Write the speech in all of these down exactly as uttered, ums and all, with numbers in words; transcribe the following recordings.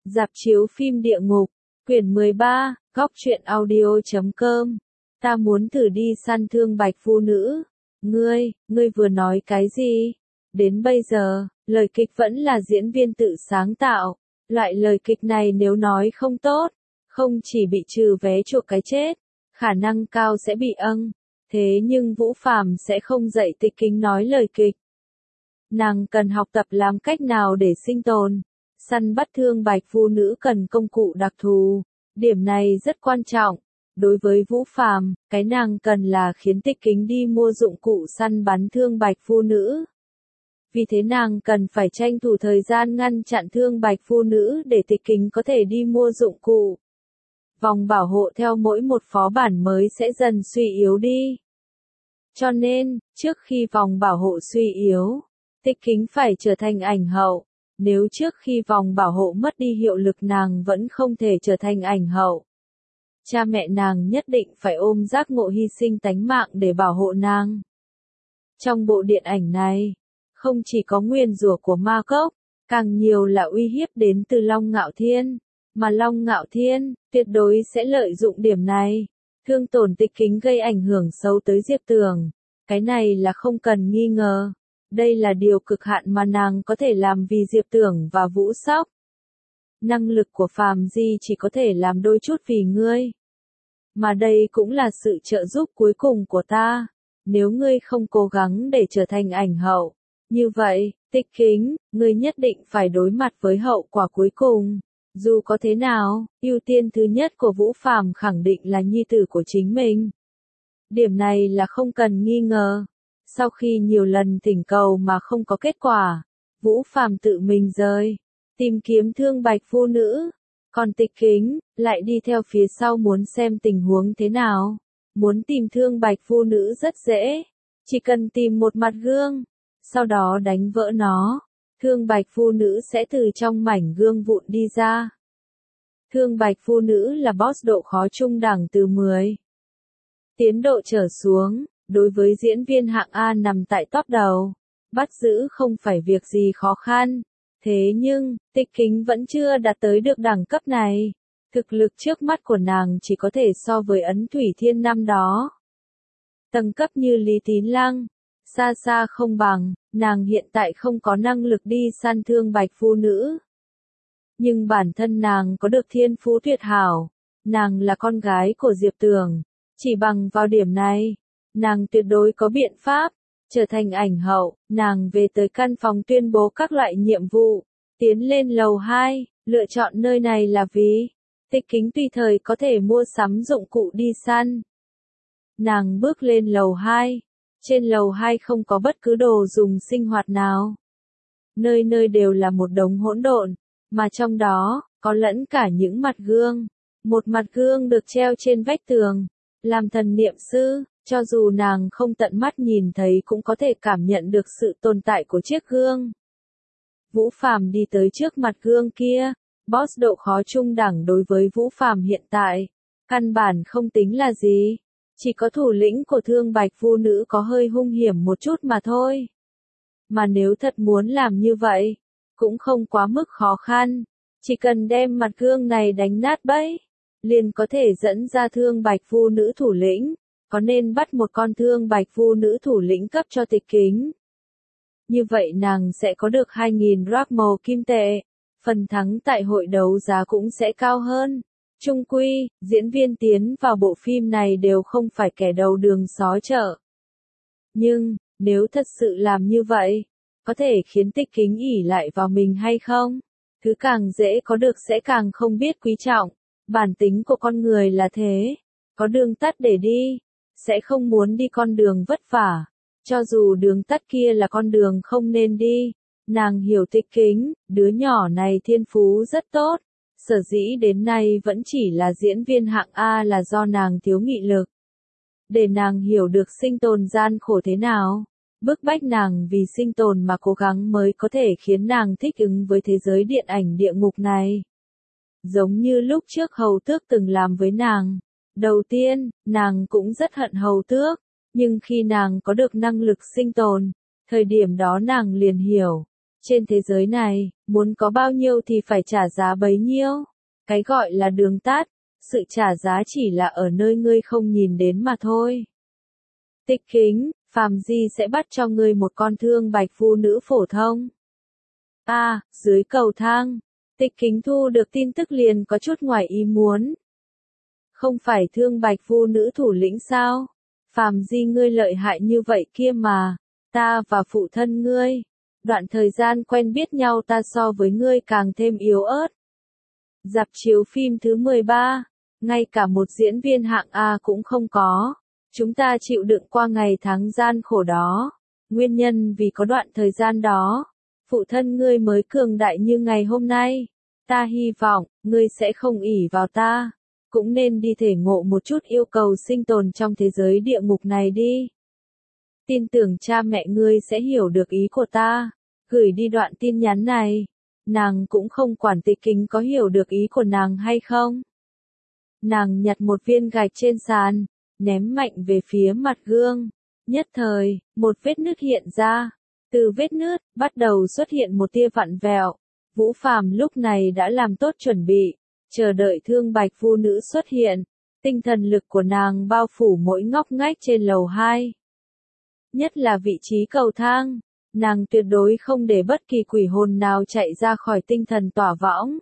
Rạp chiếu phim địa ngục, quyển mười ba, góc truyện audio chấm com. Ta muốn thử đi săn thương bạch phu nữ. Ngươi, ngươi vừa nói cái gì? Đến bây giờ, lời kịch vẫn là diễn viên tự sáng tạo. Loại lời kịch này nếu nói không tốt, không chỉ bị trừ vé chuộc cái chết, khả năng cao sẽ bị âng. Thế nhưng Vũ Phàm sẽ không dạy Tịch Kính nói lời kịch. Nàng cần học tập làm cách nào để sinh tồn. Săn bắt thương bạch phu nữ cần công cụ đặc thù. Điểm này rất quan trọng. Đối với Vũ Phàm, cái nàng cần là khiến Tịch Kính đi mua dụng cụ săn bắn thương bạch phu nữ. Vì thế nàng cần phải tranh thủ thời gian ngăn chặn thương bạch phu nữ để Tịch Kính có thể đi mua dụng cụ. Vòng bảo hộ theo mỗi một phó bản mới sẽ dần suy yếu đi. Cho nên, trước khi vòng bảo hộ suy yếu, Tịch Kính phải trở thành ảnh hậu. Nếu trước khi vòng bảo hộ mất đi hiệu lực nàng vẫn không thể trở thành ảnh hậu, cha mẹ nàng nhất định phải ôm giác ngộ hy sinh tánh mạng để bảo hộ nàng. Trong bộ điện ảnh này, không chỉ có nguyền rủa của ma cốc, càng nhiều là uy hiếp đến từ Long Ngạo Thiên, mà Long Ngạo Thiên tuyệt đối sẽ lợi dụng điểm này, thương tổn Tịch Kính gây ảnh hưởng xấu tới Diệp Tường. Cái này là không cần nghi ngờ. Đây là điều cực hạn mà nàng có thể làm vì Diệp Tưởng và Vũ Sóc. Năng lực của Phàm Di chỉ có thể làm đôi chút vì ngươi. Mà đây cũng là sự trợ giúp cuối cùng của ta. Nếu ngươi không cố gắng để trở thành ảnh hậu, như vậy, Tịch Kính, ngươi nhất định phải đối mặt với hậu quả cuối cùng. Dù có thế nào, ưu tiên thứ nhất của Vũ Phàm khẳng định là nhi tử của chính mình. Điểm này là không cần nghi ngờ. Sau khi nhiều lần thỉnh cầu mà không có kết quả, Vũ Phàm tự mình rời, tìm kiếm thương bạch phu nữ. Còn Tịch Kính, lại đi theo phía sau muốn xem tình huống thế nào. Muốn tìm thương bạch phu nữ rất dễ. Chỉ cần tìm một mặt gương, sau đó đánh vỡ nó, thương bạch phu nữ sẽ từ trong mảnh gương vụn đi ra. Thương bạch phu nữ là boss độ khó trung đẳng từ mười. Tiến độ trở xuống. Đối với diễn viên hạng A nằm tại top đầu, bắt giữ không phải việc gì khó khăn. Thế nhưng, Tịch Kính vẫn chưa đạt tới được đẳng cấp này. Thực lực trước mắt của nàng chỉ có thể so với Ấn Thủy Thiên năm đó. Tầng cấp như Lý Tín Lăng, xa xa không bằng, nàng hiện tại không có năng lực đi săn thương bạch phu nữ. Nhưng bản thân nàng có được thiên phú tuyệt hảo, nàng là con gái của Diệp Tường, chỉ bằng vào điểm này. Nàng tuyệt đối có biện pháp, trở thành ảnh hậu, nàng về tới căn phòng tuyên bố các loại nhiệm vụ, tiến lên lầu hai, lựa chọn nơi này là vì Tịch Kính tùy thời có thể mua sắm dụng cụ đi săn. Nàng bước lên lầu hai, trên lầu hai không có bất cứ đồ dùng sinh hoạt nào. Nơi nơi đều là một đống hỗn độn, mà trong đó, có lẫn cả những mặt gương. Một mặt gương được treo trên vách tường, làm thần niệm sư. Cho dù nàng không tận mắt nhìn thấy cũng có thể cảm nhận được sự tồn tại của chiếc gương. Vũ Phàm đi tới trước mặt gương kia, boss độ khó trung đẳng đối với Vũ Phàm hiện tại, căn bản không tính là gì, chỉ có thủ lĩnh của thương bạch phu nữ có hơi hung hiểm một chút mà thôi. Mà nếu thật muốn làm như vậy, cũng không quá mức khó khăn, chỉ cần đem mặt gương này đánh nát bẫy, liền có thể dẫn ra thương bạch phu nữ thủ lĩnh. Có nên bắt một con thương bạch phu nữ thủ lĩnh cấp cho Tịch Kính. Như vậy nàng sẽ có được hai nghìn drachma kim tệ. Phần thắng tại hội đấu giá cũng sẽ cao hơn. Chung quy, diễn viên tiến vào bộ phim này đều không phải kẻ đầu đường xó chợ. Nhưng, nếu thật sự làm như vậy, có thể khiến Tịch Kính ỷ lại vào mình hay không? Thứ càng dễ có được sẽ càng không biết quý trọng. Bản tính của con người là thế. Có đường tắt để đi, sẽ không muốn đi con đường vất vả, cho dù đường tắt kia là con đường không nên đi. Nàng hiểu Tịch Kính, đứa nhỏ này thiên phú rất tốt, sở dĩ đến nay vẫn chỉ là diễn viên hạng A là do nàng thiếu nghị lực. Để nàng hiểu được sinh tồn gian khổ thế nào, bức bách nàng vì sinh tồn mà cố gắng mới có thể khiến nàng thích ứng với thế giới điện ảnh địa ngục này. Giống như lúc trước Hầu Tước từng làm với nàng. Đầu tiên, nàng cũng rất hận Hầu Tước, nhưng khi nàng có được năng lực sinh tồn, thời điểm đó nàng liền hiểu, Trên thế giới này, muốn có bao nhiêu thì phải trả giá bấy nhiêu. Cái gọi là đường tắt, sự trả giá chỉ là ở nơi ngươi không nhìn đến mà thôi. Tịch Kính, phàm di sẽ bắt cho ngươi một con thương bạch phu nữ phổ thông. A, à, dưới cầu thang, Tịch Kính thu được tin tức liền có chút ngoài ý muốn. Không phải thương bạch phu nữ thủ lĩnh sao? Phàm di ngươi lợi hại như vậy kia mà, ta và phụ thân ngươi, đoạn thời gian quen biết nhau ta so với ngươi càng thêm yếu ớt. Rạp chiếu phim thứ mười ba, ngay cả một diễn viên hạng A cũng không có. Chúng ta chịu đựng qua ngày tháng gian khổ đó. Nguyên nhân vì có đoạn thời gian đó, phụ thân ngươi mới cường đại như ngày hôm nay. Ta hy vọng, ngươi sẽ không ỷ vào ta. Cũng nên đi thể ngộ một chút yêu cầu sinh tồn trong thế giới địa ngục này đi. Tin tưởng cha mẹ ngươi sẽ hiểu được ý của ta. Gửi đi đoạn tin nhắn này. Nàng cũng không quản Tịch Kính có hiểu được ý của nàng hay không. Nàng nhặt một viên gạch trên sàn, ném mạnh về phía mặt gương. Nhất thời, một vết nứt hiện ra. Từ vết nứt, bắt đầu xuất hiện một tia vặn vẹo. Vũ Phàm lúc này đã làm tốt chuẩn bị, chờ đợi thương bạch phu nữ xuất hiện. Tinh thần lực của nàng bao phủ mỗi ngóc ngách trên lầu hai. Nhất là vị trí cầu thang. Nàng tuyệt đối không để bất kỳ quỷ hồn nào chạy ra khỏi tinh thần tỏa võng.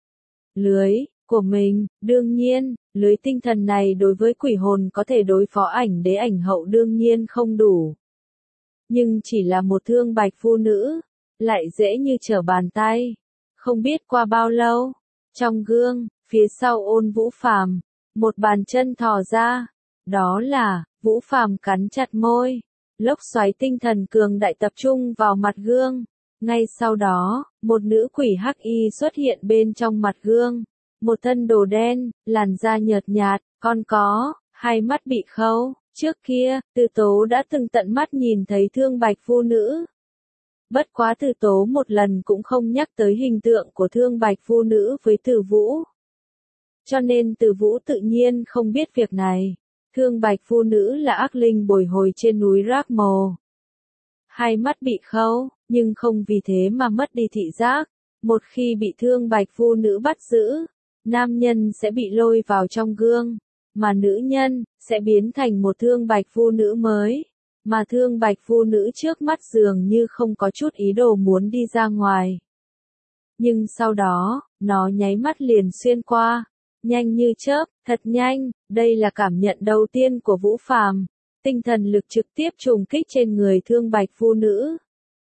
Lưới của mình, đương nhiên, lưới tinh thần này đối với quỷ hồn có thể đối phó ảnh đế ảnh hậu đương nhiên không đủ. Nhưng chỉ là một thương bạch phu nữ, lại dễ như trở bàn tay. Không biết qua bao lâu, trong gương, phía sau Ôn Vũ Phàm, một bàn chân thò ra. Đó là, Vũ Phàm cắn chặt môi. Lốc xoáy tinh thần cường đại tập trung vào mặt gương. Ngay sau đó, một nữ quỷ hắc y xuất hiện bên trong mặt gương. Một thân đồ đen, làn da nhợt nhạt, còn có, hai mắt bị khâu. Trước kia, Từ Tố đã từng tận mắt nhìn thấy thương bạch phu nữ. Bất quá Từ Tố một lần cũng không nhắc tới hình tượng của thương bạch phu nữ với Từ Vũ. Cho nên Từ Vũ tự nhiên không biết việc này. Thương bạch phu nữ là ác linh bồi hồi trên núi Rác Mồ. Hai mắt bị khâu, nhưng không vì thế mà mất đi thị giác. Một khi bị thương bạch phu nữ bắt giữ, nam nhân sẽ bị lôi vào trong gương, mà nữ nhân sẽ biến thành một thương bạch phu nữ mới. Mà thương bạch phu nữ trước mắt dường như không có chút ý đồ muốn đi ra ngoài. Nhưng sau đó, nó nháy mắt liền xuyên qua. Nhanh như chớp, thật nhanh, đây là cảm nhận đầu tiên của Vũ Phàm. Tinh thần lực trực tiếp trùng kích trên người thương bạch phu nữ.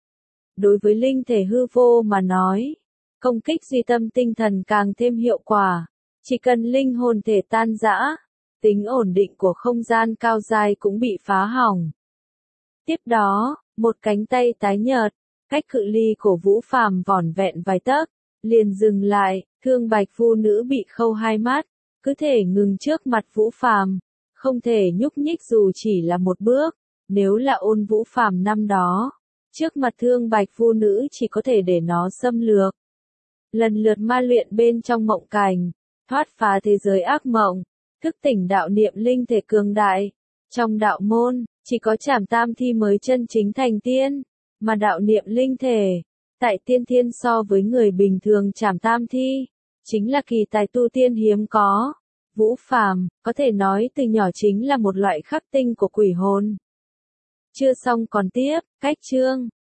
Đối với linh thể hư vô mà nói, công kích duy tâm tinh thần càng thêm hiệu quả. Chỉ cần linh hồn thể tan rã, tính ổn định của không gian cao dài cũng bị phá hỏng. Tiếp đó, một cánh tay tái nhợt, cách cự ly của Vũ Phàm vỏn vẹn vài tấc, liền dừng lại. Thương bạch phu nữ bị khâu hai mắt, cứ thể ngừng trước mặt Vũ Phàm, không thể nhúc nhích dù chỉ là một bước. Nếu là Ôn Vũ Phàm năm đó, trước mặt thương bạch phu nữ chỉ có thể để nó xâm lược. Lần lượt ma luyện bên trong mộng cảnh, thoát phá thế giới ác mộng, thức tỉnh đạo niệm linh thể cường đại. Trong đạo môn, chỉ có Trảm Tam Thi mới chân chính thành tiên, mà đạo niệm linh thể, tại tiên thiên so với người bình thường Trảm Tam Thi, chính là kỳ tài tu tiên hiếm có. Vũ Phàm, có thể nói từ nhỏ chính là một loại khắc tinh của quỷ hồn. Chưa xong còn tiếp, cách chương.